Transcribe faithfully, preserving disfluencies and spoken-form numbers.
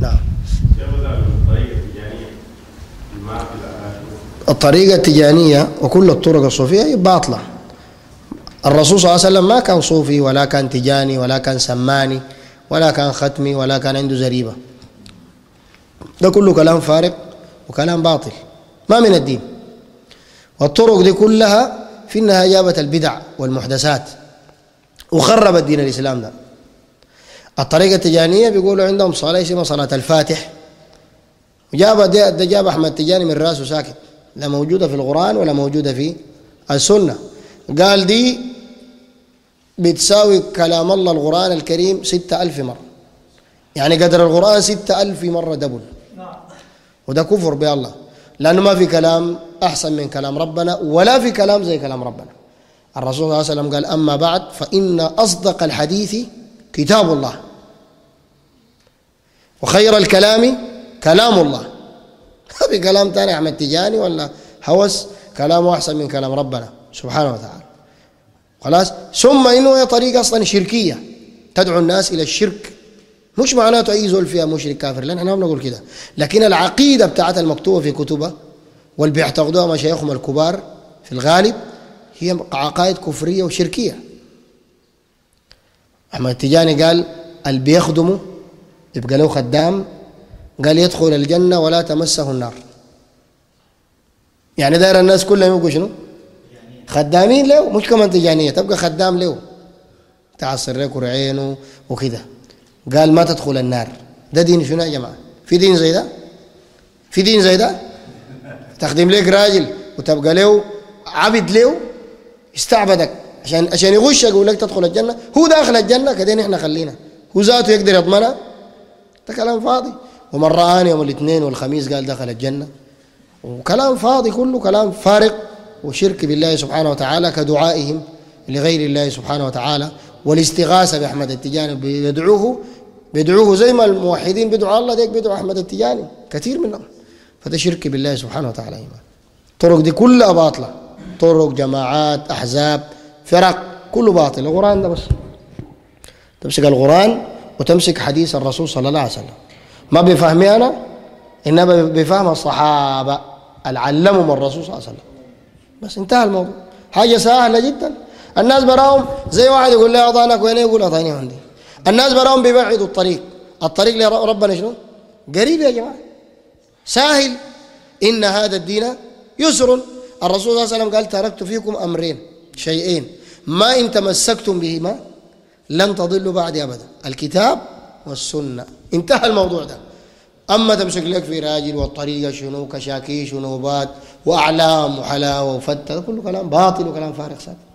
نعم. الطريقة التجانية وكل الطرق الصوفية باطلة. الرسول صلى الله عليه وسلم ما كان صوفي ولا كان تجاني ولا كان سماني ولا كان ختمي ولا كان عنده زريبة. ده كله كلام فارغ وكلام باطل ما من الدين. والطرق دي كلها في النهاية جابت البدع والمحدثات وخربت دين الإسلام ده. الطريقة التجانية بيقولوا عندهم صلاة اسمها صلاة الفاتح، جاب ده, ده جاب أحمد تجاني من راسه ساكت، لا موجودة في القرآن ولا موجودة في السنة. قال دي بتساوي كلام الله القرآن الكريم ستة ألف مرة، يعني قدر القرآن ستة ألف مرة دبل. وده كفر بالله، لأنه ما في كلام أحسن من كلام ربنا ولا في كلام زي كلام ربنا. الرسول صلى الله عليه وسلم قال أما بعد فإن أصدق الحديث كتاب الله وخير الكلام كلام الله. ما في كلام تاني أحمد تجاني ولا هوس كلامه أحسن من كلام ربنا سبحانه وتعالى. خلاص. ثم إنه هي طريقة أصلا شركية تدعو الناس إلى الشرك، مش معناته أي زول فيها مشرك كافر، لأن احنا ما بنقول كده، لكن العقيدة بتاعتها المكتوبة في كتبها واللي بيعتقدوها مشايخهم الكبار في الغالب هي عقائد كفرية وشركية. أحمد التجاني قال اللي بيخدمه يبقى له خدام، قال يدخل الجنة ولا تمسه النار. يعني داير الناس كلهم يبقوا شنو؟ خدامين له، مش كمان تجانية، تبقى خدام له تعصر لك عينه وكده. قال ما تدخل النار. ده دين شنو يا جماعة؟ في دين زي ده؟ في دين زي ده؟ تخدم لك راجل وتبقى له عبد له يستعبدك عشان عشان يغشك يقول لك تدخل الجنة. هو داخل الجنة كده نحن خلينا هو ذاته يقدر يضمنها؟ ده كلام فاضي. ومن رآني يوم الاثنين والخميس قال دخل الجنة، وكلام فاضي كله كلام فارغ وشرك بالله سبحانه وتعالى كدعائهم لغير الله سبحانه وتعالى والاستغاثة بأحمد التجاني. بيدعوه بيدعوه زي ما الموحدين بيدعوا الله ديك بيدعوا أحمد التجاني كثير منهم. فده شرك بالله سبحانه وتعالى. الطرق دي كلها باطلة، طرق جماعات أحزاب فرق كله باطل. القرآن ده بس تمسك القرآن وتمسك حديث الرسول صلى الله عليه وسلم، ما بفهمي أنا إنما بفهم الصحابة العلمهم الرسول صلى الله عليه وسلم، بس انتهى الموضوع. حاجة سهلة جدا. الناس براهم زي واحد يقول لي أضانك وين، يقول أضاني عندي. الناس براهم بيبعدوا الطريق، الطريق لربنا شنو؟ قريب يا جماعة، سهل. إن هذا الدين يسر. الرسول صلى الله عليه وسلم قال تركت فيكم أمرين شيئين ما إن تمسكتم بهما لن تضلوا بعد أبدا، الكتاب والسنة. انتهى الموضوع ده. أما تمسك لك في راجل والطريقة شنو كشاكيش ونوبات وأعلام وحلاوة وفتة، كله كلام باطل وكلام فارغ ساكت.